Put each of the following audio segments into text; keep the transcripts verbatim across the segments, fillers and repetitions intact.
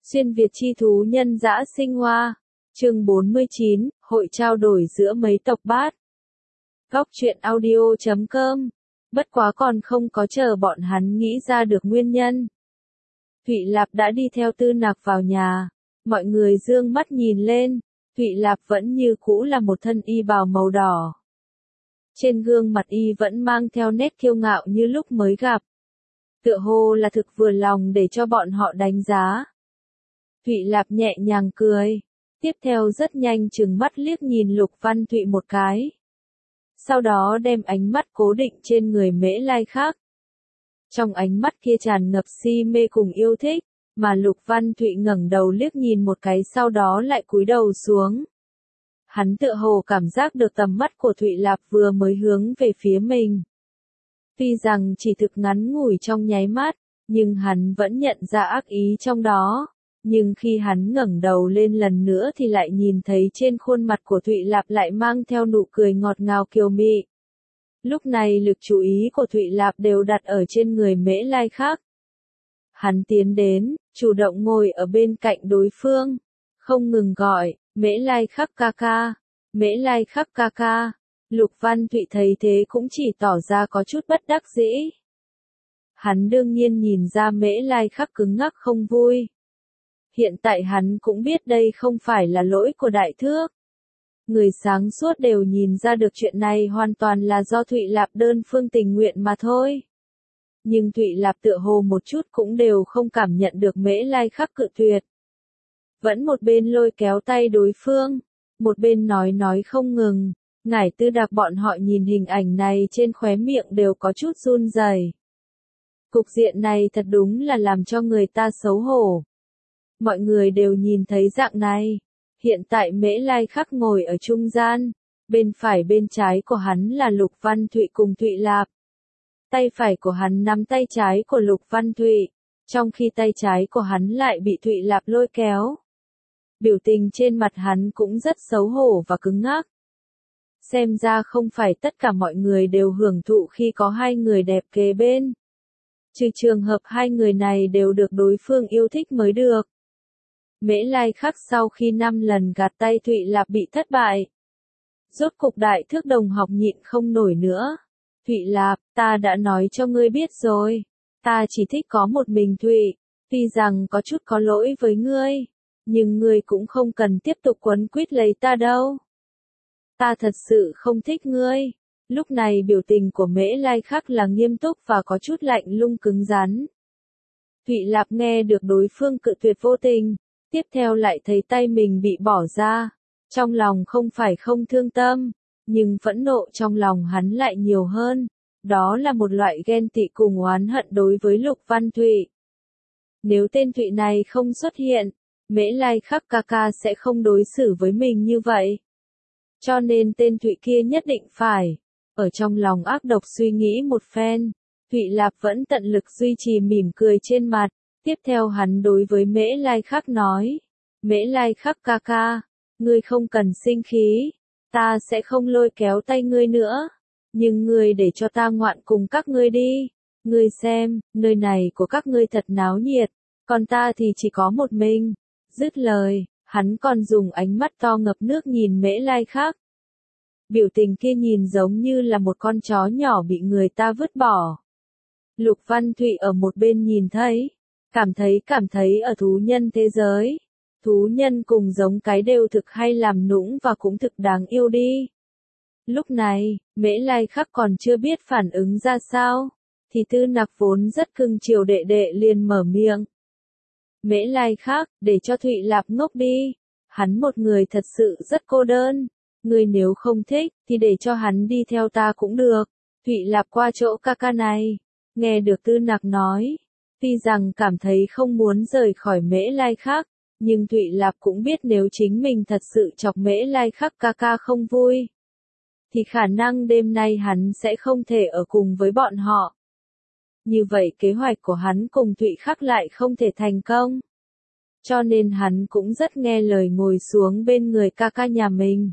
Xuyên Việt chi thú nhân dã sinh hoa. Chương bốn mươi chín, hội trao đổi giữa mấy tộc bát. Góc truyện audio chấm com. Bất quá còn không có chờ bọn hắn nghĩ ra được nguyên nhân. Thụy Lạp đã đi theo Tư Nặc vào nhà. Mọi người dương mắt nhìn lên. Thụy Lạp vẫn như cũ là một thân y bào màu đỏ. Trên gương mặt y vẫn mang theo nét kiêu ngạo như lúc mới gặp. Tựa hồ là thực vừa lòng để cho bọn họ đánh giá. Thụy Lạp nhẹ nhàng cười. Tiếp theo rất nhanh trừng mắt liếc nhìn Lục Văn Thụy một cái. Sau đó đem ánh mắt cố định trên người Mễ Lai Khắc. Trong ánh mắt kia tràn ngập si mê cùng yêu thích, mà Lục Văn Thụy ngẩng đầu liếc nhìn một cái sau đó lại cúi đầu xuống. Hắn tựa hồ cảm giác được tầm mắt của Thụy Lạp vừa mới hướng về phía mình. Tuy rằng chỉ thực ngắn ngủi trong nháy mắt, nhưng hắn vẫn nhận ra ác ý trong đó. Nhưng khi hắn ngẩng đầu lên lần nữa thì lại nhìn thấy trên khuôn mặt của Thụy Lạp lại mang theo nụ cười ngọt ngào kiều mị. Lúc này lực chú ý của Thụy Lạp đều đặt ở trên người Mễ Lai Khắc. Hắn tiến đến, chủ động ngồi ở bên cạnh đối phương, không ngừng gọi, Mễ Lai Khắc ca ca, Mễ Lai Khắc ca ca. Lục Văn Thụy thấy thế cũng chỉ tỏ ra có chút bất đắc dĩ. Hắn đương nhiên nhìn ra Mễ Lai Khắc cứng ngắc không vui. Hiện tại hắn cũng biết đây không phải là lỗi của Đại Thước. Người sáng suốt đều nhìn ra được chuyện này hoàn toàn là do Thụy Lạp đơn phương tình nguyện mà thôi. Nhưng Thụy Lạp tựa hồ một chút cũng đều không cảm nhận được Mễ Lai Khắc cự tuyệt. Vẫn một bên lôi kéo tay đối phương, một bên nói nói không ngừng. Ngải Tư Đạc bọn họ nhìn hình ảnh này trên khóe miệng đều có chút run rẩy. Cục diện này thật đúng là làm cho người ta xấu hổ. Mọi người đều nhìn thấy dạng này. Hiện tại Mễ Lai Khắc ngồi ở trung gian. Bên phải bên trái của hắn là Lục Văn Thụy cùng Thụy Lạp. Tay phải của hắn nắm tay trái của Lục Văn Thụy. Trong khi tay trái của hắn lại bị Thụy Lạp lôi kéo. Biểu tình trên mặt hắn cũng rất xấu hổ và cứng ngắc. Xem ra không phải tất cả mọi người đều hưởng thụ khi có hai người đẹp kề bên. Trừ trường hợp hai người này đều được đối phương yêu thích mới được. Mễ Lai Khắc sau khi năm lần gạt tay Thụy Lạp bị thất bại. Rốt cục Đại Thước đồng học nhịn không nổi nữa. Thụy Lạp, ta đã nói cho ngươi biết rồi. Ta chỉ thích có một mình Thụy. Tuy rằng có chút có lỗi với ngươi. Nhưng ngươi cũng không cần tiếp tục quấn quýt lấy ta đâu. Ta thật sự không thích ngươi. Lúc này biểu tình của Mễ Lai Khắc là nghiêm túc và có chút lạnh lùng cứng rắn. Thụy Lạp nghe được đối phương cự tuyệt vô tình. Tiếp theo lại thấy tay mình bị bỏ ra. Trong lòng không phải không thương tâm. Nhưng phẫn nộ trong lòng hắn lại nhiều hơn. Đó là một loại ghen tị cùng oán hận đối với Lục Văn Thụy. Nếu tên Thụy này không xuất hiện, Mễ Lai Khắc ca ca sẽ không đối xử với mình như vậy. Cho nên tên Thụy kia nhất định phải. Ở trong lòng ác độc suy nghĩ một phen. Thụy Lạp vẫn tận lực duy trì mỉm cười trên mặt. Tiếp theo hắn đối với Mễ Lai Khắc nói. Mễ Lai Khắc ca ca. Ngươi không cần sinh khí. Ta sẽ không lôi kéo tay ngươi nữa. Nhưng ngươi để cho ta ngoạn cùng các ngươi đi. Ngươi xem, nơi này của các ngươi thật náo nhiệt. Còn ta thì chỉ có một mình. Dứt lời, hắn còn dùng ánh mắt to ngập nước nhìn Mễ Lai Khắc. Biểu tình kia nhìn giống như là một con chó nhỏ bị người ta vứt bỏ. Lục Văn Thụy ở một bên nhìn thấy. Cảm thấy cảm thấy ở thú nhân thế giới. Thú nhân cùng giống cái đều thực hay làm nũng và cũng thực đáng yêu đi. Lúc này, Mễ Lai Khắc còn chưa biết phản ứng ra sao. Thì Tư Nặc vốn rất cưng chiều đệ đệ liền mở miệng. Mễ Lai Khắc, để cho Thụy Lạp ngốc đi. Hắn một người thật sự rất cô đơn. Ngươi nếu không thích, thì để cho hắn đi theo ta cũng được. Thụy Lạp qua chỗ ca ca này. Nghe được Tư Nặc nói. Tuy rằng cảm thấy không muốn rời khỏi Mễ Lai Khắc. Nhưng Thụy Lạp cũng biết nếu chính mình thật sự chọc Mễ Lai Khắc ca ca không vui. Thì khả năng đêm nay hắn sẽ không thể ở cùng với bọn họ. Như vậy kế hoạch của hắn cùng Thụy Khắc lại không thể thành công. Cho nên hắn cũng rất nghe lời ngồi xuống bên người ca ca nhà mình.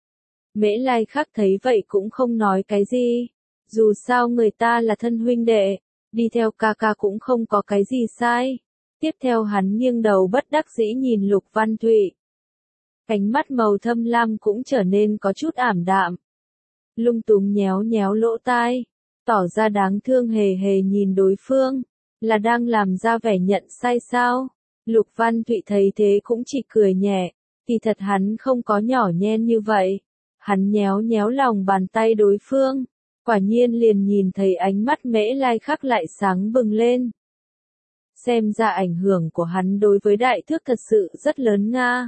Mễ Lai Khắc thấy vậy cũng không nói cái gì. Dù sao người ta là thân huynh đệ, đi theo ca ca cũng không có cái gì sai. Tiếp theo hắn nghiêng đầu bất đắc dĩ nhìn Lục Văn Thụy. Ánh mắt màu thâm lam cũng trở nên có chút ảm đạm. Lung túng nhéo nhéo lỗ tai, tỏ ra đáng thương hề hề nhìn đối phương, là đang làm ra vẻ nhận sai sao? Lục Văn Thụy thấy thế cũng chỉ cười nhẹ, thì thật hắn không có nhỏ nhen như vậy. Hắn nhéo nhéo lòng bàn tay đối phương, quả nhiên liền nhìn thấy ánh mắt Mễ Lai Khắc lại sáng bừng lên. Xem ra ảnh hưởng của hắn đối với đại thước thật sự rất lớn nga.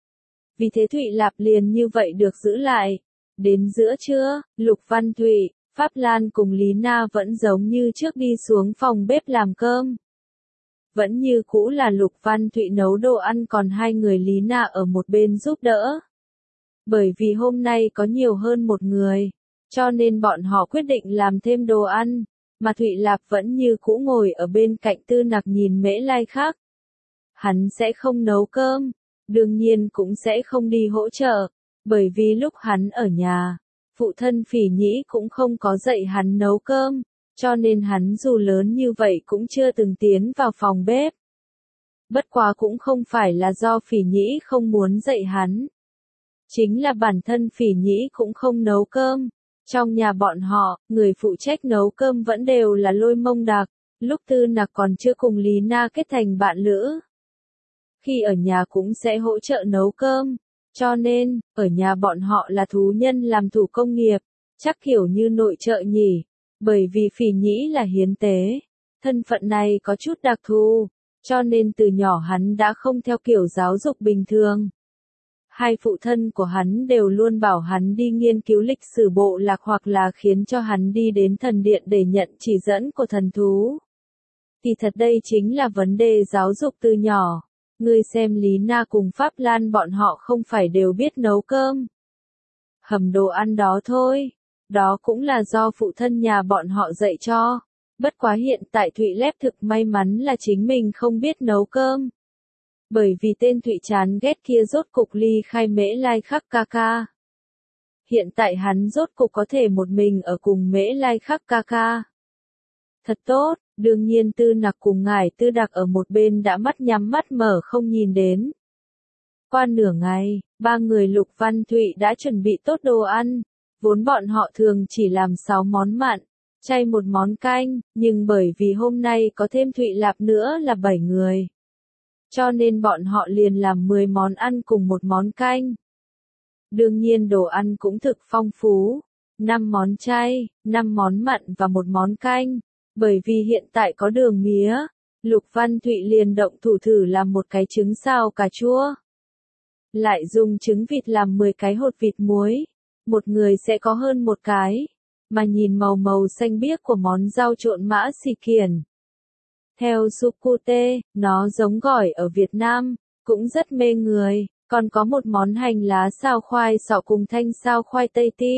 Vì thế Thụy Lạp liền như vậy được giữ lại. Đến giữa trưa, Lục Văn Thụy, Pháp Lan cùng Lý Na vẫn giống như trước đi xuống phòng bếp làm cơm. Vẫn như cũ là Lục Văn Thụy nấu đồ ăn còn hai người Lý Na ở một bên giúp đỡ. Bởi vì hôm nay có nhiều hơn một người, cho nên bọn họ quyết định làm thêm đồ ăn, mà Thụy Lạp vẫn như cũ ngồi ở bên cạnh Tư Nặc nhìn Mễ Lai Khắc. Hắn sẽ không nấu cơm, đương nhiên cũng sẽ không đi hỗ trợ, bởi vì lúc hắn ở nhà, phụ thân Phỉ Nhĩ cũng không có dạy hắn nấu cơm, cho nên hắn dù lớn như vậy cũng chưa từng tiến vào phòng bếp. Bất quá cũng không phải là do Phỉ Nhĩ không muốn dạy hắn. Chính là bản thân Phỉ Nhĩ cũng không nấu cơm. Trong nhà bọn họ, người phụ trách nấu cơm vẫn đều là Lôi Mông Đạc, lúc Tư Nặc còn chưa cùng Lý Na kết thành bạn lữ. Khi ở nhà cũng sẽ hỗ trợ nấu cơm, cho nên, ở nhà bọn họ là thú nhân làm thủ công nghiệp, chắc kiểu như nội trợ nhỉ, bởi vì Phỉ Nhĩ là hiến tế, thân phận này có chút đặc thù, cho nên từ nhỏ hắn đã không theo kiểu giáo dục bình thường. Hai phụ thân của hắn đều luôn bảo hắn đi nghiên cứu lịch sử bộ lạc hoặc là khiến cho hắn đi đến thần điện để nhận chỉ dẫn của thần thú. Thì thật đây chính là vấn đề giáo dục từ nhỏ. Ngươi xem Lý Na cùng Pháp Lan bọn họ không phải đều biết nấu cơm. Hầm đồ ăn đó thôi. Đó cũng là do phụ thân nhà bọn họ dạy cho. Bất quá hiện tại Thụy Lép thực may mắn là chính mình không biết nấu cơm. Bởi vì tên Thụy chán ghét kia rốt cục ly khai Mễ Lai Khắc ca ca. Hiện tại hắn rốt cục có thể một mình ở cùng Mễ Lai Khắc ca ca. Thật tốt, đương nhiên Tư Nặc cùng ngải Tư Đặc ở một bên đã mắt nhắm mắt mở không nhìn đến. Qua nửa ngày, ba người Lục Văn Thụy đã chuẩn bị tốt đồ ăn, vốn bọn họ thường chỉ làm sáu món mặn, chay một món canh, nhưng bởi vì hôm nay có thêm Thụy Lạp nữa là bảy người. Cho nên bọn họ liền làm mười món ăn cùng một món canh. Đương nhiên đồ ăn cũng thực phong phú, năm món chay, năm món mặn và một món canh. Bởi vì hiện tại có đường mía, Lục Văn Thụy liền động thủ thử làm một cái trứng xào cà chua. Lại dùng trứng vịt làm mười cái hột vịt muối, một người sẽ có hơn một cái, mà nhìn màu màu xanh biếc của món rau trộn mã xì kiển. Theo Sukute, nó giống gỏi ở Việt Nam, cũng rất mê người, còn có một món hành lá xào khoai sọ cùng thanh xào khoai tây ti.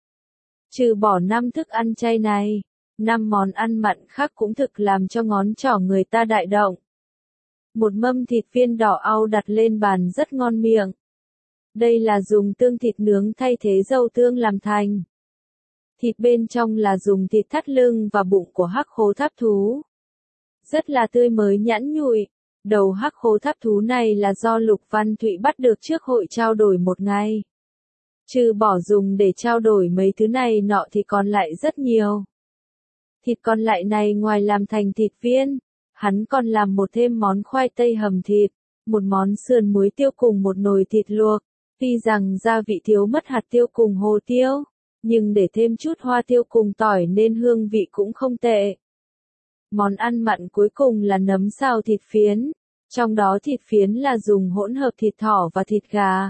Trừ bỏ năm thức ăn chay này, năm món ăn mặn khác cũng thực làm cho ngón trỏ người ta đại động. Một mâm thịt viên đỏ au đặt lên bàn rất ngon miệng. Đây là dùng tương thịt nướng thay thế dâu tương làm thành. Thịt bên trong là dùng thịt thắt lưng và bụng của hắc hổ tháp thú. Rất là tươi mới nhẵn nhụi. Đầu hắc hổ tháp thú này là do Lục Văn Thụy bắt được trước hội trao đổi một ngày. Trừ bỏ dùng để trao đổi mấy thứ này nọ thì còn lại rất nhiều. Thịt còn lại này ngoài làm thành thịt viên, hắn còn làm một thêm món khoai tây hầm thịt, một món sườn muối tiêu cùng một nồi thịt luộc. Tuy rằng gia vị thiếu mất hạt tiêu cùng hồ tiêu, nhưng để thêm chút hoa tiêu cùng tỏi nên hương vị cũng không tệ. Món ăn mặn cuối cùng là nấm xào thịt phiến, trong đó thịt phiến là dùng hỗn hợp thịt thỏ và thịt gà.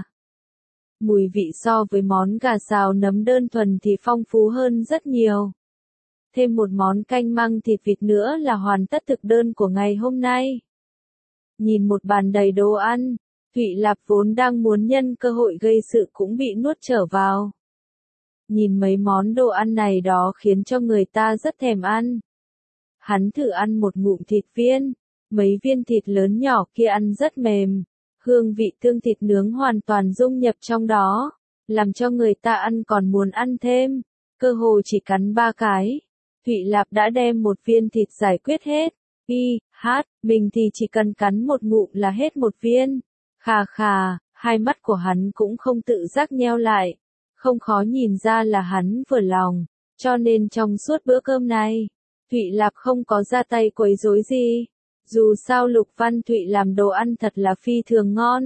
Mùi vị so với món gà xào nấm đơn thuần thì phong phú hơn rất nhiều. Thêm một món canh măng thịt vịt nữa là hoàn tất thực đơn của ngày hôm nay. Nhìn một bàn đầy đồ ăn, Thụy Lạp vốn đang muốn nhân cơ hội gây sự cũng bị nuốt trở vào. Nhìn mấy món đồ ăn này đó khiến cho người ta rất thèm ăn. Hắn thử ăn một ngụm thịt viên, mấy viên thịt lớn nhỏ kia ăn rất mềm, hương vị tương thịt nướng hoàn toàn dung nhập trong đó, làm cho người ta ăn còn muốn ăn thêm, cơ hồ chỉ cắn ba cái. Thụy Lạp đã đem một viên thịt giải quyết hết, Y, hát, mình thì chỉ cần cắn một ngụm là hết một viên. Khà khà, hai mắt của hắn cũng không tự giác nheo lại. Không khó nhìn ra là hắn vừa lòng, cho nên trong suốt bữa cơm này, Thụy Lạp không có ra tay quấy rối gì. Dù sao Lục Văn Thụy làm đồ ăn thật là phi thường ngon.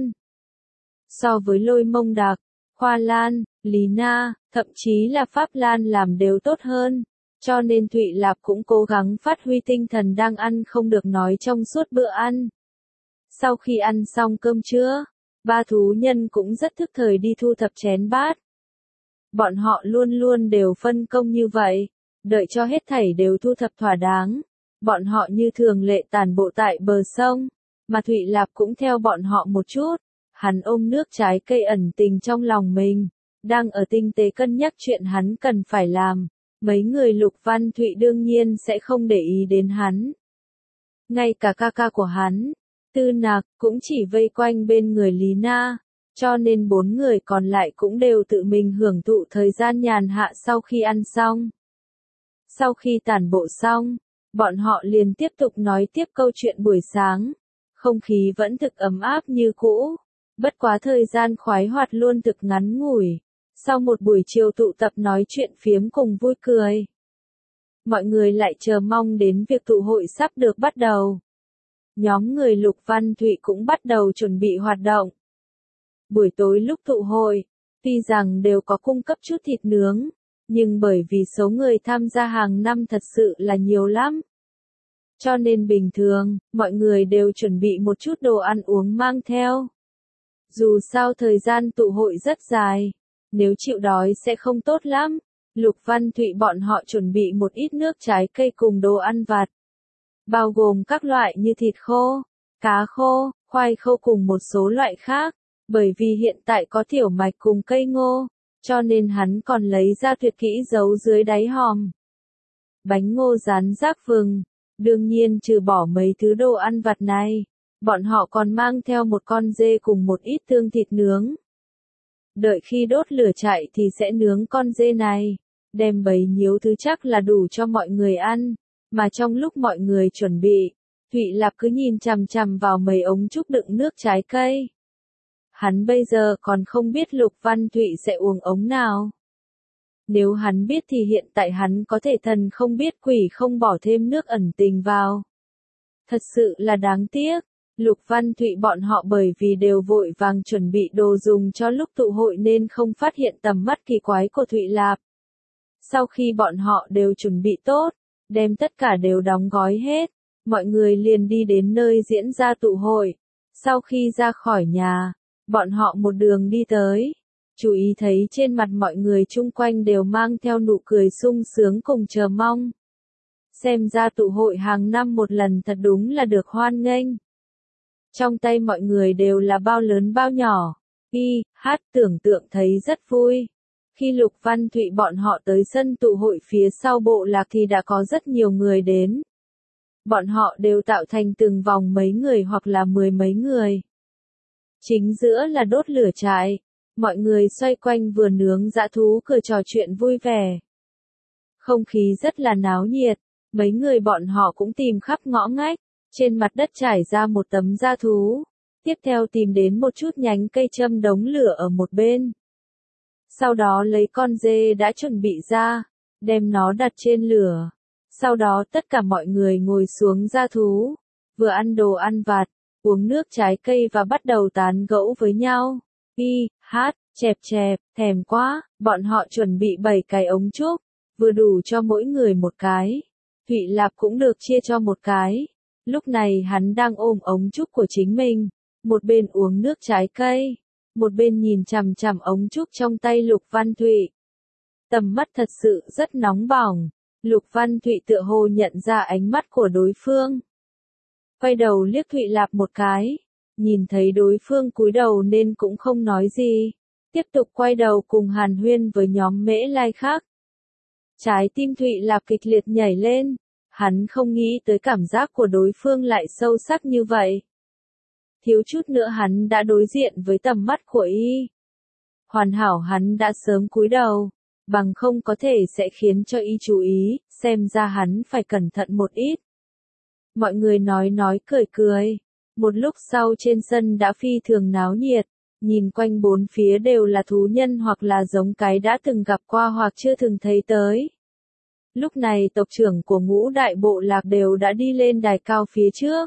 So với Lôi Mông Đạc, Khoa Lan, Lý Na, thậm chí là Pháp Lan làm đều tốt hơn. Cho nên Thụy Lạp cũng cố gắng phát huy tinh thần đang ăn không được nói trong suốt bữa ăn. Sau khi ăn xong cơm trưa, ba thú nhân cũng rất thức thời đi thu thập chén bát. Bọn họ luôn luôn đều phân công như vậy, đợi cho hết thảy đều thu thập thỏa đáng. Bọn họ như thường lệ tản bộ tại bờ sông, mà Thụy Lạp cũng theo bọn họ một chút. Hắn ôm nước trái cây ẩn tình trong lòng mình, đang ở tinh tế cân nhắc chuyện hắn cần phải làm. Mấy người Lục Văn Thụy đương nhiên sẽ không để ý đến hắn. Ngay cả ca ca của hắn, Tư Nạc, cũng chỉ vây quanh bên người Lý Na, cho nên bốn người còn lại cũng đều tự mình hưởng thụ thời gian nhàn hạ sau khi ăn xong. Sau khi tản bộ xong, bọn họ liền tiếp tục nói tiếp câu chuyện buổi sáng. Không khí vẫn thực ấm áp như cũ, bất quá thời gian khoái hoạt luôn thực ngắn ngủi. Sau một buổi chiều tụ tập nói chuyện phiếm cùng vui cười, mọi người lại chờ mong đến việc tụ hội sắp được bắt đầu. Nhóm người Lục Văn Thụy cũng bắt đầu chuẩn bị hoạt động. Buổi tối lúc tụ hội, tuy rằng đều có cung cấp chút thịt nướng, nhưng bởi vì số người tham gia hàng năm thật sự là nhiều lắm. Cho nên bình thường, mọi người đều chuẩn bị một chút đồ ăn uống mang theo. Dù sao thời gian tụ hội rất dài, nếu chịu đói sẽ không tốt lắm. Lục Văn Thụy bọn họ chuẩn bị một ít nước trái cây cùng đồ ăn vặt, bao gồm các loại như thịt khô, cá khô, khoai khô cùng một số loại khác. Bởi vì hiện tại có tiểu mạch cùng cây ngô, cho nên hắn còn lấy ra tuyệt kỹ giấu dưới đáy hòm. Bánh ngô rán rác vừng, đương nhiên trừ bỏ mấy thứ đồ ăn vặt này, bọn họ còn mang theo một con dê cùng một ít tương thịt nướng. Đợi khi đốt lửa chạy thì sẽ nướng con dê này, đem bấy nhiêu thứ chắc là đủ cho mọi người ăn. Mà trong lúc mọi người chuẩn bị, Thụy Lạp cứ nhìn chằm chằm vào mấy ống trúc đựng nước trái cây. Hắn bây giờ còn không biết Lục Văn Thụy sẽ uống ống nào. Nếu hắn biết thì hiện tại hắn có thể thần không biết quỷ không bỏ thêm nước ẩn tình vào. Thật sự là đáng tiếc. Lục Văn Thụy bọn họ bởi vì đều vội vàng chuẩn bị đồ dùng cho lúc tụ hội nên không phát hiện tầm mắt kỳ quái của Thụy Lạp. Sau khi bọn họ đều chuẩn bị tốt, đem tất cả đều đóng gói hết, mọi người liền đi đến nơi diễn ra tụ hội. Sau khi ra khỏi nhà, bọn họ một đường đi tới, chú ý thấy trên mặt mọi người chung quanh đều mang theo nụ cười sung sướng cùng chờ mong. Xem ra tụ hội hàng năm một lần thật đúng là được hoan nghênh. Trong tay mọi người đều là bao lớn bao nhỏ, y, hát tưởng tượng thấy rất vui. Khi Lục Văn Thụy bọn họ tới sân tụ hội phía sau bộ lạc thì đã có rất nhiều người đến. Bọn họ đều tạo thành từng vòng mấy người hoặc là mười mấy người. Chính giữa là đốt lửa trại, mọi người xoay quanh vừa nướng dã thú cười trò chuyện vui vẻ. Không khí rất là náo nhiệt, mấy người bọn họ cũng tìm khắp ngõ ngách, trên mặt đất trải ra một tấm dã thú, tiếp theo tìm đến một chút nhánh cây châm đống lửa ở một bên. Sau đó lấy con dê đã chuẩn bị ra, đem nó đặt trên lửa. Sau đó tất cả mọi người ngồi xuống dã thú, vừa ăn đồ ăn vặt, uống nước trái cây và bắt đầu tán gẫu với nhau. Y, hát, chẹp chẹp, thèm quá, bọn họ chuẩn bị bảy cái ống trúc, vừa đủ cho mỗi người một cái. Thụy Lạp cũng được chia cho một cái. Lúc này hắn đang ôm ống trúc của chính mình, một bên uống nước trái cây, một bên nhìn chằm chằm ống trúc trong tay Lục Văn Thụy. Tầm mắt thật sự rất nóng bỏng, Lục Văn Thụy tựa hồ nhận ra ánh mắt của đối phương. Quay đầu liếc Thụy Lạp một cái, nhìn thấy đối phương cúi đầu nên cũng không nói gì, tiếp tục quay đầu cùng hàn huyên với nhóm Mễ Lai khác. Trái tim Thụy Lạp kịch liệt nhảy lên, hắn không nghĩ tới cảm giác của đối phương lại sâu sắc như vậy. Thiếu chút nữa hắn đã đối diện với tầm mắt của y. Hoàn hảo hắn đã sớm cúi đầu, bằng không có thể sẽ khiến cho y chú ý, xem ra hắn phải cẩn thận một ít. Mọi người nói nói cười cười. Một lúc sau trên sân đã phi thường náo nhiệt, nhìn quanh bốn phía đều là thú nhân hoặc là giống cái đã từng gặp qua hoặc chưa từng thấy tới. Lúc này tộc trưởng của ngũ đại bộ lạc đều đã đi lên đài cao phía trước.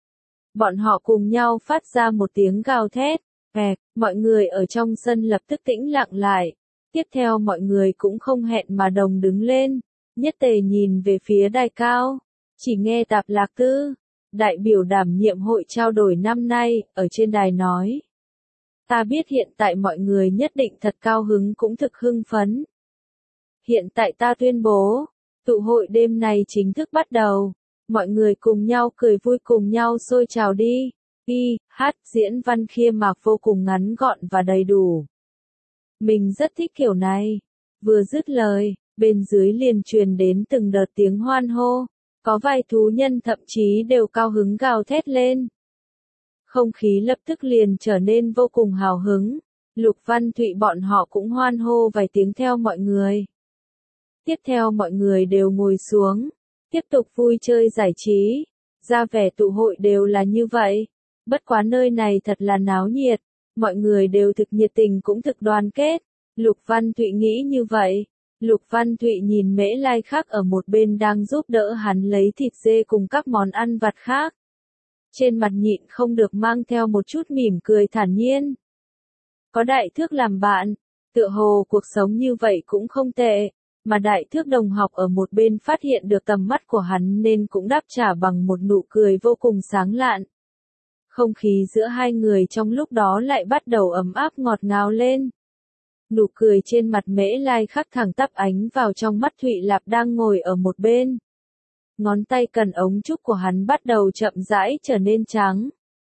Bọn họ cùng nhau phát ra một tiếng gào thét, bẹt, mọi người ở trong sân lập tức tĩnh lặng lại. Tiếp theo mọi người cũng không hẹn mà đồng đứng lên, nhất tề nhìn về phía đài cao. Chỉ nghe Tạp Lạc Tư, đại biểu đảm nhiệm hội trao đổi năm nay, ở trên đài nói. Ta biết hiện tại mọi người nhất định thật cao hứng cũng thực hưng phấn. Hiện tại ta tuyên bố, tụ hội đêm này chính thức bắt đầu. Mọi người cùng nhau cười vui cùng nhau xôi trào đi. Y, hát, diễn văn khiêm mạc vô cùng ngắn gọn và đầy đủ. Mình rất thích kiểu này. Vừa dứt lời, bên dưới liền truyền đến từng đợt tiếng hoan hô. Có vài thú nhân thậm chí đều cao hứng gào thét lên. Không khí lập tức liền trở nên vô cùng hào hứng. Lục Văn Thụy bọn họ cũng hoan hô vài tiếng theo mọi người. Tiếp theo mọi người đều ngồi xuống, tiếp tục vui chơi giải trí. Ra vẻ tụ hội đều là như vậy. Bất quá nơi này thật là náo nhiệt. Mọi người đều thực nhiệt tình cũng thực đoàn kết. Lục Văn Thụy nghĩ như vậy. Lục Văn Thụy nhìn Mễ Lai Khắc ở một bên đang giúp đỡ hắn lấy thịt dê cùng các món ăn vặt khác. Trên mặt nhịn không được mang theo một chút mỉm cười thản nhiên. Có Đại Thước làm bạn, tựa hồ cuộc sống như vậy cũng không tệ, mà Đại Thước đồng học ở một bên phát hiện được tầm mắt của hắn nên cũng đáp trả bằng một nụ cười vô cùng sáng lạn. Không khí giữa hai người trong lúc đó lại bắt đầu ấm áp ngọt ngào lên. Nụ cười trên mặt Mễ Lai Khắc thẳng tắp ánh vào trong mắt Thụy Lạp đang ngồi ở một bên. Ngón tay cần ống trúc của hắn bắt đầu chậm rãi trở nên trắng.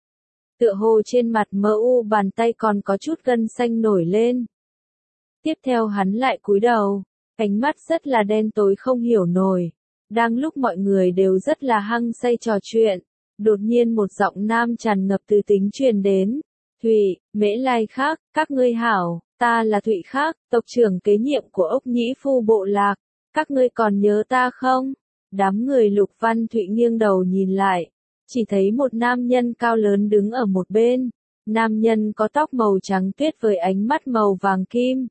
Tựa hồ trên mặt mờ u bàn tay còn có chút gân xanh nổi lên. Tiếp theo hắn lại cúi đầu, ánh mắt rất là đen tối không hiểu nổi. Đang lúc mọi người đều rất là hăng say trò chuyện, đột nhiên một giọng nam tràn ngập từ tính truyền đến. Thụy, Mễ Lai Khắc, các ngươi hảo, ta là Thụy Khắc, tộc trưởng kế nhiệm của Ốc Nhĩ Phu bộ lạc, các ngươi còn nhớ ta không? Đám người Lục Văn Thụy nghiêng đầu nhìn lại, chỉ thấy một nam nhân cao lớn đứng ở một bên. Nam nhân có tóc màu trắng tuyết với ánh mắt màu vàng kim.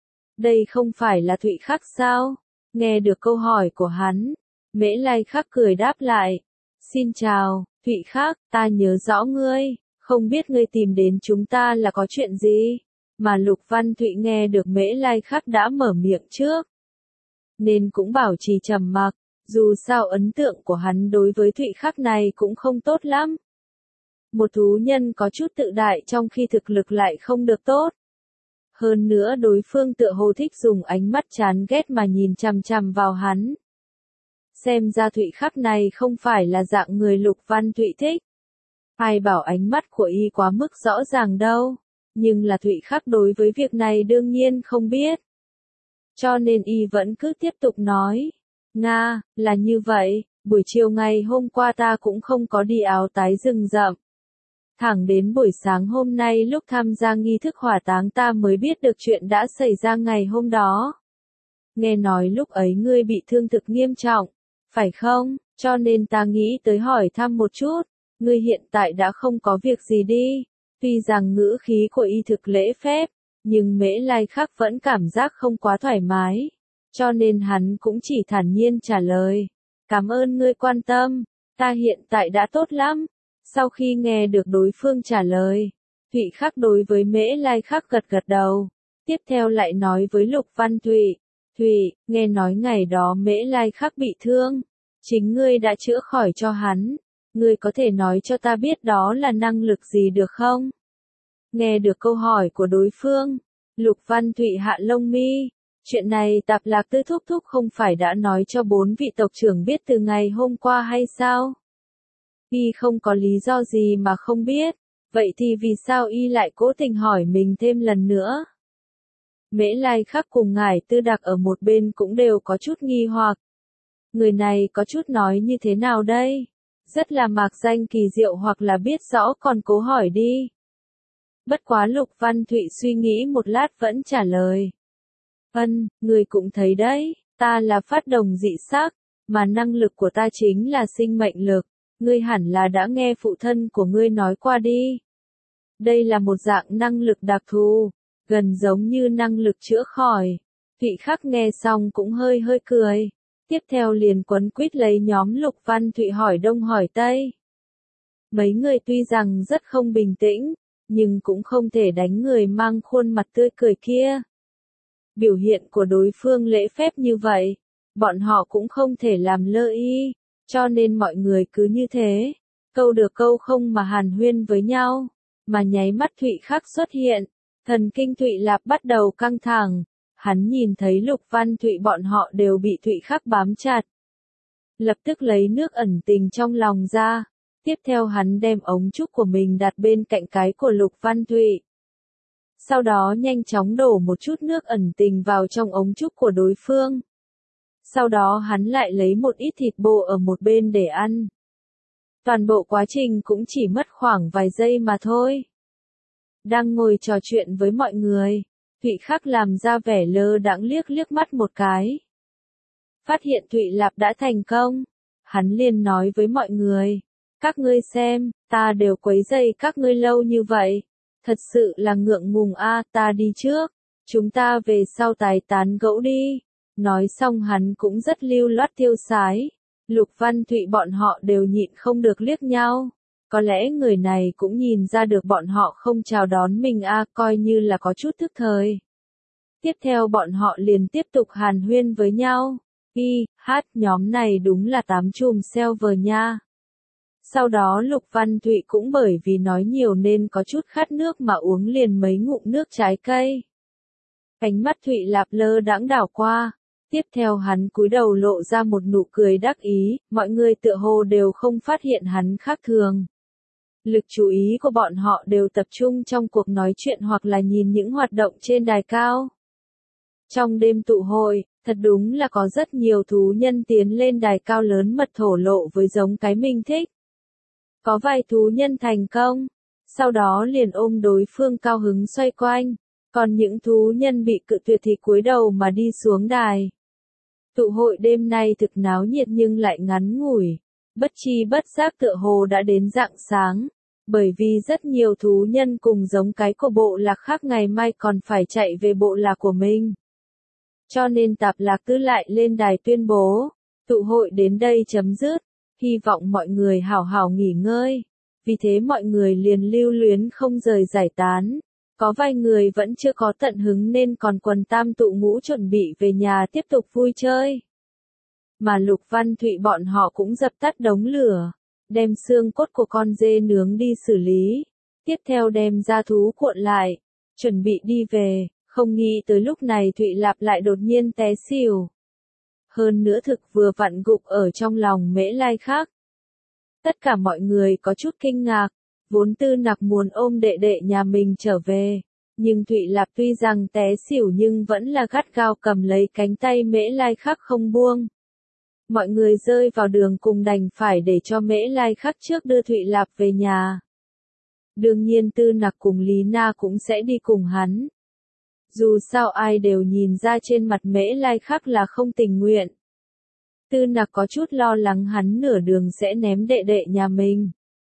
Đây không phải là Thụy Khắc sao? Nghe được câu hỏi của hắn, Mễ Lai Khắc cười đáp lại. Xin chào, Thụy Khắc, ta nhớ rõ ngươi, không biết ngươi tìm đến chúng ta là có chuyện gì? Mà Lục Văn Thụy nghe được Mễ Lai Khắc đã mở miệng trước, nên cũng bảo trì trầm mặc. Dù sao ấn tượng của hắn đối với Thụy Khắc này cũng không tốt lắm. Một thú nhân có chút tự đại trong khi thực lực lại không được tốt. Hơn nữa đối phương tựa hồ thích dùng ánh mắt chán ghét mà nhìn chằm chằm vào hắn. Xem ra Thụy Khắc này không phải là dạng người Lục Văn Thụy thích. Ai bảo ánh mắt của y quá mức rõ ràng đâu. Nhưng là Thụy Khắc đối với việc này đương nhiên không biết. Cho nên y vẫn cứ tiếp tục nói. Nga, là như vậy, buổi chiều ngày hôm qua ta cũng không có đi áo tái rừng rậm. Thẳng đến buổi sáng hôm nay lúc tham gia nghi thức hỏa táng ta mới biết được chuyện đã xảy ra ngày hôm đó. Nghe nói lúc ấy ngươi bị thương thực nghiêm trọng, phải không? Cho nên ta nghĩ tới hỏi thăm một chút, ngươi hiện tại đã không có việc gì đi. Tuy rằng ngữ khí của y thực lễ phép, nhưng Mễ Lai Khắc vẫn cảm giác không quá thoải mái. Cho nên hắn cũng chỉ thản nhiên trả lời. Cảm ơn ngươi quan tâm, ta hiện tại đã tốt lắm. Sau khi nghe được đối phương trả lời, Thụy Khắc đối với Mễ Lai Khắc gật gật đầu. Tiếp theo lại nói với Lục Văn Thụy. Thụy, nghe nói ngày đó Mễ Lai Khắc bị thương. Chính ngươi đã chữa khỏi cho hắn. Ngươi có thể nói cho ta biết đó là năng lực gì được không? Nghe được câu hỏi của đối phương, Lục Văn Thụy hạ lông mi. Chuyện này Tạp Lạc Tư thúc thúc không phải đã nói cho bốn vị tộc trưởng biết từ ngày hôm qua hay sao? Y không có lý do gì mà không biết, vậy thì vì sao y lại cố tình hỏi mình thêm lần nữa? Mễ Lai Khắc cùng Ngải Tư Đặc ở một bên cũng đều có chút nghi hoặc. Người này có chút nói như thế nào đây? Rất là mạc danh kỳ diệu hoặc là biết rõ còn cố hỏi đi. Bất quá Lục Văn Thụy suy nghĩ một lát vẫn trả lời. Ân, người cũng thấy đấy, ta là phát đồng dị sắc, mà năng lực của ta chính là sinh mệnh lực. ngươi hẳn là đã nghe phụ thân của ngươi nói qua đi. Đây là một dạng năng lực đặc thù, gần giống như năng lực chữa khỏi. Thụy Khắc nghe xong cũng hơi hơi cười. Tiếp theo liền quấn quýt lấy nhóm Lục Văn Thụy hỏi đông hỏi tây. Mấy người tuy rằng rất không bình tĩnh, nhưng cũng không thể đánh người mang khuôn mặt tươi cười kia. Biểu hiện của đối phương lễ phép như vậy, bọn họ cũng không thể làm lơ y, cho nên mọi người cứ như thế, câu được câu không mà hàn huyên với nhau, mà nháy mắt Thụy Khắc xuất hiện, thần kinh Thụy Lạp bắt đầu căng thẳng, hắn nhìn thấy Lục Văn Thụy bọn họ đều bị Thụy Khắc bám chặt. Lập tức lấy nước ẩn tình trong lòng ra, tiếp theo hắn đem ống trúc của mình đặt bên cạnh cái của Lục Văn Thụy. Sau đó nhanh chóng đổ một chút nước ẩn tình vào trong ống trúc của đối phương. Sau đó hắn lại lấy một ít thịt bò ở một bên để ăn. Toàn bộ quá trình cũng chỉ mất khoảng vài giây mà thôi. Đang ngồi trò chuyện với mọi người, Thụy Khắc làm ra vẻ lơ đãng liếc liếc mắt một cái. Phát hiện Thụy Lạp đã thành công, hắn liền nói với mọi người, các ngươi xem, ta đều quấy rầy các ngươi lâu như vậy. Thật sự là ngượng ngùng a, ta đi trước, chúng ta về sau tài tán gẫu đi. Nói xong hắn cũng rất lưu loát tiêu sái. Lục Văn Thụy bọn họ đều nhịn không được liếc nhau. Có lẽ người này cũng nhìn ra được bọn họ không chào đón mình a, coi như là có chút tức thời. Tiếp theo bọn họ liền tiếp tục hàn huyên với nhau. Y, hát, nhóm này đúng là tám chùm server nha. Sau đó Lục Văn Thụy cũng bởi vì nói nhiều nên có chút khát nước mà uống liền mấy ngụm nước trái cây. Ánh mắt Thụy Lạp lơ đãng đảo qua, tiếp theo hắn cúi đầu lộ ra một nụ cười đắc ý, mọi người tựa hồ đều không phát hiện hắn khác thường. Lực chú ý của bọn họ đều tập trung trong cuộc nói chuyện hoặc là nhìn những hoạt động trên đài cao. Trong đêm tụ hội, thật đúng là có rất nhiều thú nhân tiến lên đài cao lớn mật thổ lộ với giống cái mình thích. Có vài thú nhân thành công, sau đó liền ôm đối phương cao hứng xoay quanh, còn những thú nhân bị cự tuyệt thì cúi đầu mà đi xuống đài. Tụ hội đêm nay thực náo nhiệt nhưng lại ngắn ngủi, bất chi bất giác tựa hồ đã đến rạng sáng, bởi vì rất nhiều thú nhân cùng giống cái của bộ lạc khác ngày mai còn phải chạy về bộ lạc của mình. Cho nên Tạp Lạc Tư lại lên đài tuyên bố, tụ hội đến đây chấm dứt. Hy vọng mọi người hảo hảo nghỉ ngơi. Vì thế mọi người liền lưu luyến không rời giải tán. Có vài người vẫn chưa có tận hứng nên còn quần tam tụ ngũ chuẩn bị về nhà tiếp tục vui chơi. Mà Lục Văn Thụy bọn họ cũng dập tắt đống lửa, đem xương cốt của con dê nướng đi xử lý. Tiếp theo đem gia thú cuộn lại, chuẩn bị đi về, không nghĩ tới lúc này Thụy Lạp lại đột nhiên té xỉu. Hơn nữa thực vừa vặn gục ở trong lòng Mễ Lai Khắc. Tất cả mọi người có chút kinh ngạc, vốn Tư Nặc muốn ôm đệ đệ nhà mình trở về, nhưng Thụy Lạp tuy rằng té xỉu nhưng vẫn là gắt gao cầm lấy cánh tay Mễ Lai Khắc không buông. Mọi người rơi vào đường cùng đành phải để cho Mễ Lai Khắc trước đưa Thụy Lạp về nhà. Đương nhiên Tư Nặc cùng Lý Na cũng sẽ đi cùng hắn. Dù sao ai đều nhìn ra trên mặt Mễ Lai Khắc là không tình nguyện. Tư Nặc có chút lo lắng hắn nửa đường sẽ ném đệ đệ nhà mình.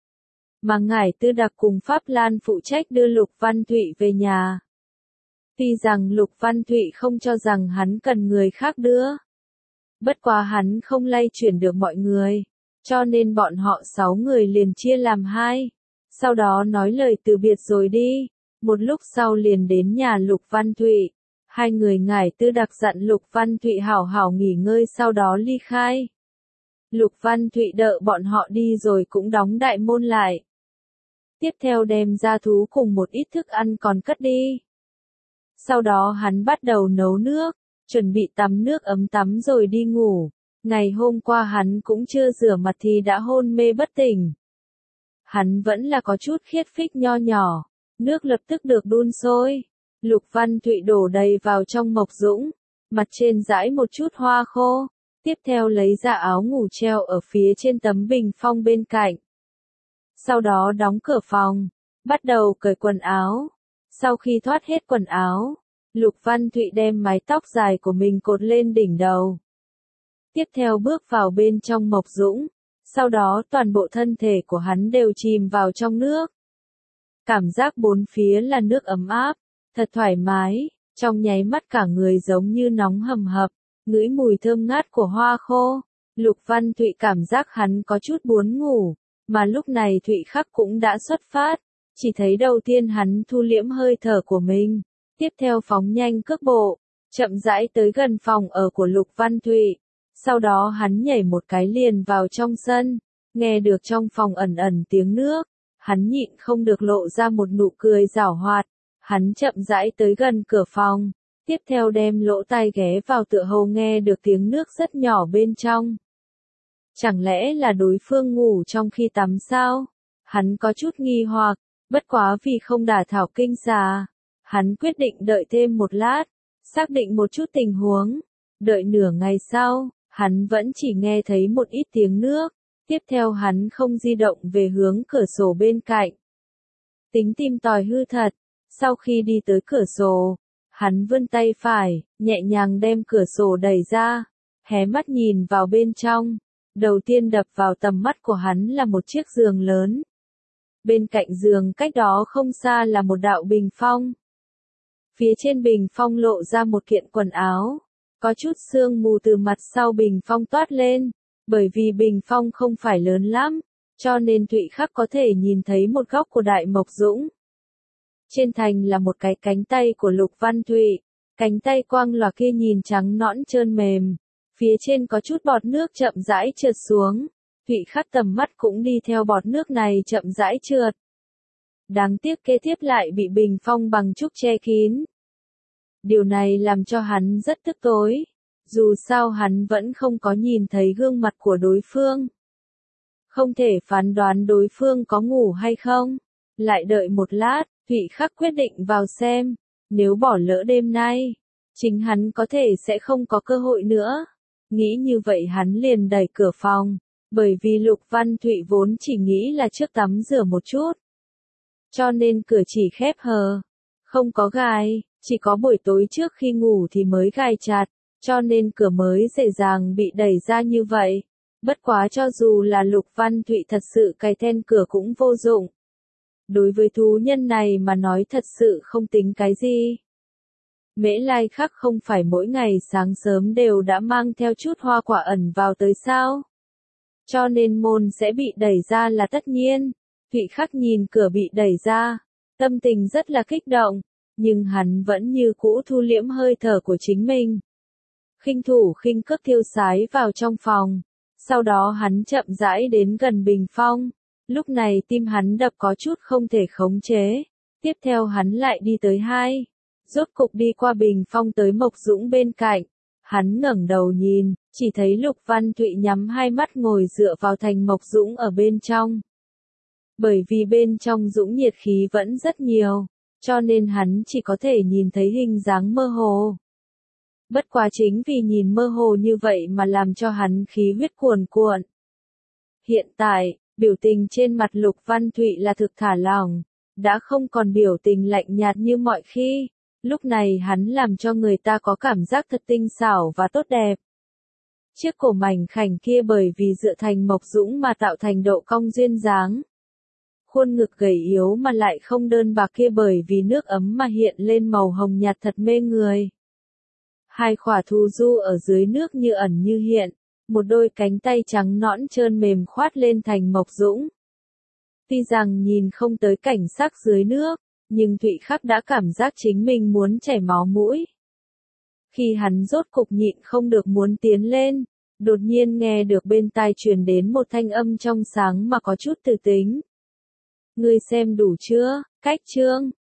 Mà ngải Tư Đặc cùng Pháp Lan phụ trách đưa Lục Văn Thụy về nhà. Tuy rằng Lục Văn Thụy không cho rằng hắn cần người khác đưa. Bất quá hắn không lay chuyển được mọi người, cho nên bọn họ sáu người liền chia làm hai. Sau đó nói lời từ biệt rồi đi. Một lúc sau liền đến nhà Lục Văn Thụy. Hai người ngải Tư Đặc dặn Lục Văn Thụy hảo hảo nghỉ ngơi sau đó ly khai. Lục Văn Thụy đợi bọn họ đi rồi cũng đóng đại môn lại. Tiếp theo đem gia thú cùng một ít thức ăn còn cất đi. Sau đó hắn bắt đầu nấu nước, chuẩn bị tắm nước ấm tắm rồi đi ngủ. Ngày hôm qua hắn cũng chưa rửa mặt thì đã hôn mê bất tỉnh. Hắn vẫn là có chút khiết phích nho nhỏ. Nước lập tức được đun sôi. Lục Văn Thụy đổ đầy vào trong mộc dũng, mặt trên dãi một chút hoa khô. Tiếp theo lấy ra áo ngủ treo ở phía trên tấm bình phong bên cạnh. Sau đó đóng cửa phòng, bắt đầu cởi quần áo. Sau khi thoát hết quần áo, Lục Văn Thụy đem mái tóc dài của mình cột lên đỉnh đầu. Tiếp theo bước vào bên trong mộc dũng, Sau đó toàn bộ thân thể của hắn đều chìm vào trong nước. Cảm giác bốn phía là nước ấm áp, thật thoải mái, trong nháy mắt cả người giống như nóng hầm hập, ngửi mùi thơm ngát của hoa khô. Lục Văn Thụy cảm giác hắn có chút buồn ngủ, mà lúc này Thụy Khắc cũng đã xuất phát, chỉ thấy đầu tiên hắn thu liễm hơi thở của mình, tiếp theo phóng nhanh cước bộ, chậm rãi tới gần phòng ở của Lục Văn Thụy, sau đó hắn nhảy một cái liền vào trong sân, nghe được trong phòng ẩn ẩn tiếng nước, hắn nhịn không được lộ ra một nụ cười giảo hoạt, hắn chậm rãi tới gần cửa phòng, tiếp theo đem lỗ tai ghé vào tựa hồ nghe được tiếng nước rất nhỏ bên trong. Chẳng lẽ là đối phương ngủ trong khi tắm sao? Hắn có chút nghi hoặc, bất quá vì không đả thảo kinh xà, hắn quyết định đợi thêm một lát, xác định một chút tình huống. Đợi nửa ngày sau, hắn vẫn chỉ nghe thấy một ít tiếng nước, tiếp theo hắn không di động về hướng cửa sổ bên cạnh. Tính tim tòi hư thật, sau khi đi tới cửa sổ, hắn vươn tay phải, nhẹ nhàng đem cửa sổ đẩy ra, hé mắt nhìn vào bên trong. Đầu tiên đập vào tầm mắt của hắn là một chiếc giường lớn. Bên cạnh giường cách đó không xa là một đạo bình phong. Phía trên bình phong lộ ra một kiện quần áo, có chút sương mù từ mặt sau bình phong toát lên, bởi vì bình phong không phải lớn lắm, cho nên Thụy Khắc có thể nhìn thấy một góc của Đại Mộc Dũng. Trên thành là một cái cánh tay của Lục Văn Thụy, cánh tay quang lòa kia nhìn trắng nõn trơn mềm. Phía trên có chút bọt nước chậm rãi trượt xuống, Thụy Khắc tầm mắt cũng đi theo bọt nước này chậm rãi trượt. Đáng tiếc kế tiếp lại bị bình phong bằng trúc che kín. Điều này làm cho hắn rất tức tối, dù sao hắn vẫn không có nhìn thấy gương mặt của đối phương. Không thể phán đoán đối phương có ngủ hay không. Lại đợi một lát, Thụy Khắc quyết định vào xem, nếu bỏ lỡ đêm nay, chính hắn có thể sẽ không có cơ hội nữa. Nghĩ như vậy hắn liền đẩy cửa phòng, bởi vì Lục Văn Thụy vốn chỉ nghĩ là trước tắm rửa một chút. Cho nên cửa chỉ khép hờ, không có gài, chỉ có buổi tối trước khi ngủ thì mới gài chặt, cho nên cửa mới dễ dàng bị đẩy ra như vậy. Bất quá cho dù là Lục Văn Thụy thật sự cài then cửa cũng vô dụng. Đối với thú nhân này mà nói thật sự không tính cái gì. Mễ Lai Khắc không phải mỗi ngày sáng sớm đều đã mang theo chút hoa quả ẩn vào tới sao? Cho nên môn sẽ bị đẩy ra là tất nhiên. Thụy Khắc nhìn cửa bị đẩy ra, tâm tình rất là kích động, nhưng hắn vẫn như cũ thu liễm hơi thở của chính mình. Khinh thủ khinh cước thiêu sái vào trong phòng, sau đó hắn chậm rãi đến gần bình phong. Lúc này tim hắn đập có chút không thể khống chế, tiếp theo hắn lại đi tới hai. Rốt cục đi qua bình phong tới Mộc Dũng bên cạnh, hắn ngẩng đầu nhìn, chỉ thấy Lục Văn Thụy nhắm hai mắt ngồi dựa vào thành Mộc Dũng ở bên trong. Bởi vì bên trong Dũng nhiệt khí vẫn rất nhiều, cho nên hắn chỉ có thể nhìn thấy hình dáng mơ hồ. Bất quá chính vì nhìn mơ hồ như vậy mà làm cho hắn khí huyết cuồn cuộn. Hiện tại, biểu tình trên mặt Lục Văn Thụy là thực thả lỏng, đã không còn biểu tình lạnh nhạt như mọi khi. Lúc này hắn làm cho người ta có cảm giác thật tinh xảo và tốt đẹp. Chiếc cổ mảnh khảnh kia bởi vì dựa thành Mộc Dũng mà tạo thành độ cong duyên dáng. Khuôn ngực gầy yếu mà lại không đơn bạc kia bởi vì nước ấm mà hiện lên màu hồng nhạt thật mê người. Hai khỏa thù du ở dưới nước như ẩn như hiện, một đôi cánh tay trắng nõn trơn mềm khoát lên thành Mộc Dũng. Tuy rằng nhìn không tới cảnh sắc dưới nước, nhưng Thụy Khắc đã cảm giác chính mình muốn chảy máu mũi. Khi hắn rốt cục nhịn không được muốn tiến lên, đột nhiên nghe được bên tai truyền đến một thanh âm trong sáng mà có chút từ tính. Ngươi xem đủ chưa, cách chương.